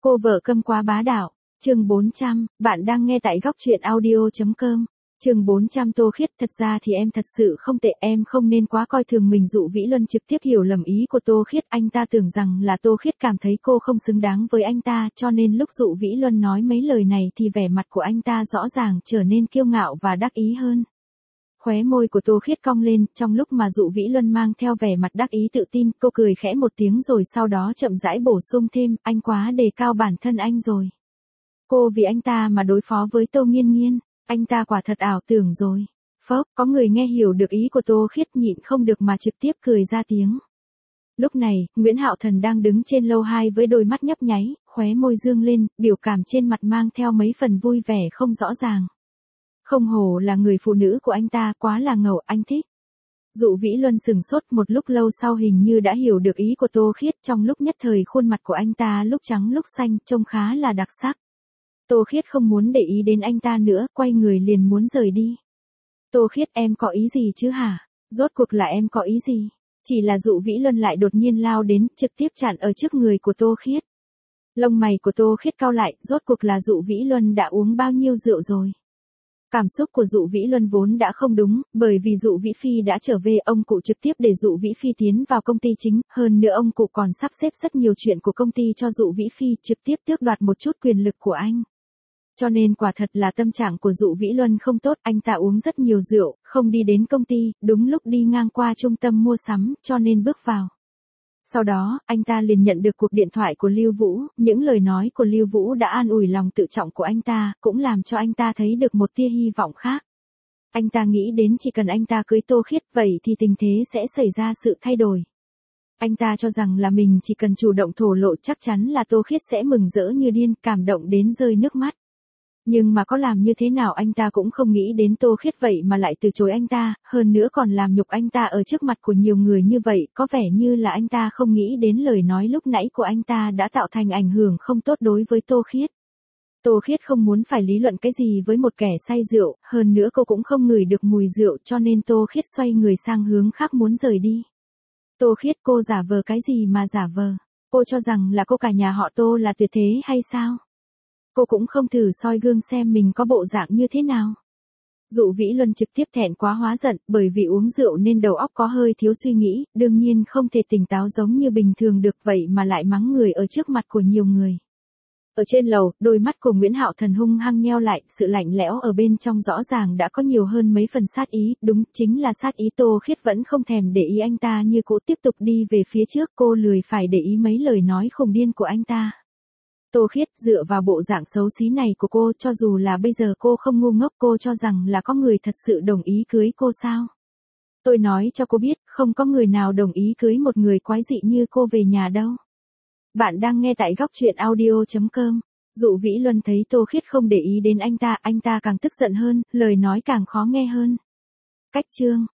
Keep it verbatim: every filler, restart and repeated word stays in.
Cô vợ câm quá bá đạo. Chương bốn trăm, bạn đang nghe tại góc truyện audio chấm com. Chương bốn trăm Tô Khiết, thật ra thì em thật sự không tệ, em không nên quá coi thường mình. Dụ Vĩ Luân trực tiếp hiểu lầm ý của Tô Khiết, anh ta tưởng rằng là Tô Khiết cảm thấy cô không xứng đáng với anh ta, cho nên lúc Dụ Vĩ Luân nói mấy lời này thì vẻ mặt của anh ta rõ ràng trở nên kiêu ngạo và đắc ý hơn. Khóe môi của Tô Khiết cong lên, trong lúc mà Dụ Vĩ Luân mang theo vẻ mặt đắc ý tự tin, cô cười khẽ một tiếng rồi sau đó chậm rãi bổ sung thêm, anh quá đề cao bản thân anh rồi. Cô vì anh ta mà đối phó với Tô Nghiên Nghiên, anh ta quả thật ảo tưởng rồi. Phốc, có người nghe hiểu được ý của Tô Khiết nhịn không được mà trực tiếp cười ra tiếng. Lúc này, Nguyễn Hạo Thần đang đứng trên lầu hai với đôi mắt nhấp nháy, khóe môi dương lên, biểu cảm trên mặt mang theo mấy phần vui vẻ không rõ ràng. Không hổ là người phụ nữ của anh ta, quá là ngầu, anh thích. Dụ Vĩ Luân sừng sốt, một lúc lâu sau hình như đã hiểu được ý của Tô Khiết, trong lúc nhất thời khuôn mặt của anh ta lúc trắng lúc xanh, trông khá là đặc sắc. Tô Khiết không muốn để ý đến anh ta nữa, quay người liền muốn rời đi. Tô Khiết, em có ý gì chứ hả? Rốt cuộc là em có ý gì? Chỉ là Dụ Vĩ Luân lại đột nhiên lao đến, trực tiếp chặn ở trước người của Tô Khiết. Lông mày của Tô Khiết cau lại, rốt cuộc là Dụ Vĩ Luân đã uống bao nhiêu rượu rồi? Cảm xúc của Dụ Vĩ Luân vốn đã không đúng, bởi vì Dụ Vĩ Phi đã trở về, ông cụ trực tiếp để Dụ Vĩ Phi tiến vào công ty chính, hơn nữa ông cụ còn sắp xếp rất nhiều chuyện của công ty cho Dụ Vĩ Phi, trực tiếp tước đoạt một chút quyền lực của anh. Cho nên quả thật là tâm trạng của Dụ Vĩ Luân không tốt, anh ta uống rất nhiều rượu, không đi đến công ty, đúng lúc đi ngang qua trung tâm mua sắm, cho nên bước vào. Sau đó, anh ta liền nhận được cuộc điện thoại của Lưu Vũ, những lời nói của Lưu Vũ đã an ủi lòng tự trọng của anh ta, cũng làm cho anh ta thấy được một tia hy vọng khác. Anh ta nghĩ đến chỉ cần anh ta cưới Tô Khiết, vậy thì tình thế sẽ xảy ra sự thay đổi. Anh ta cho rằng là mình chỉ cần chủ động thổ lộ chắc chắn là Tô Khiết sẽ mừng rỡ như điên, cảm động đến rơi nước mắt. Nhưng mà có làm như thế nào anh ta cũng không nghĩ đến Tô Khiết vậy mà lại từ chối anh ta, hơn nữa còn làm nhục anh ta ở trước mặt của nhiều người như vậy, có vẻ như là anh ta không nghĩ đến lời nói lúc nãy của anh ta đã tạo thành ảnh hưởng không tốt đối với Tô Khiết. Tô Khiết không muốn phải lý luận cái gì với một kẻ say rượu, hơn nữa cô cũng không ngửi được mùi rượu cho nên Tô Khiết xoay người sang hướng khác muốn rời đi. Tô Khiết, cô giả vờ cái gì mà giả vờ? Cô cho rằng là cô cả nhà họ Tô là tuyệt thế hay sao? Cô cũng không thử soi gương xem mình có bộ dạng như thế nào. Dụ Vĩ Luân trực tiếp thẹn quá hóa giận, bởi vì uống rượu nên đầu óc có hơi thiếu suy nghĩ, đương nhiên không thể tỉnh táo giống như bình thường được, vậy mà lại mắng người ở trước mặt của nhiều người. Ở trên lầu, đôi mắt của Nguyễn Hạo Thần hung hăng nheo lại, sự lạnh lẽo ở bên trong rõ ràng đã có nhiều hơn mấy phần sát ý, đúng, chính là sát ý. Tô Khiết vẫn không thèm để ý anh ta như cũ tiếp tục đi về phía trước, cô lười phải để ý mấy lời nói khùng điên của anh ta. Tô Khiết, dựa vào bộ dạng xấu xí này của cô, cho dù là bây giờ cô không ngu ngốc, cô cho rằng là có người thật sự đồng ý cưới cô sao? Tôi nói cho cô biết, không có người nào đồng ý cưới một người quái dị như cô về nhà đâu. Bạn đang nghe tại góc truyện audio chấm com. Dụ Vĩ Luân thấy Tô Khiết không để ý đến anh ta, anh ta càng tức giận hơn, lời nói càng khó nghe hơn. Cách chương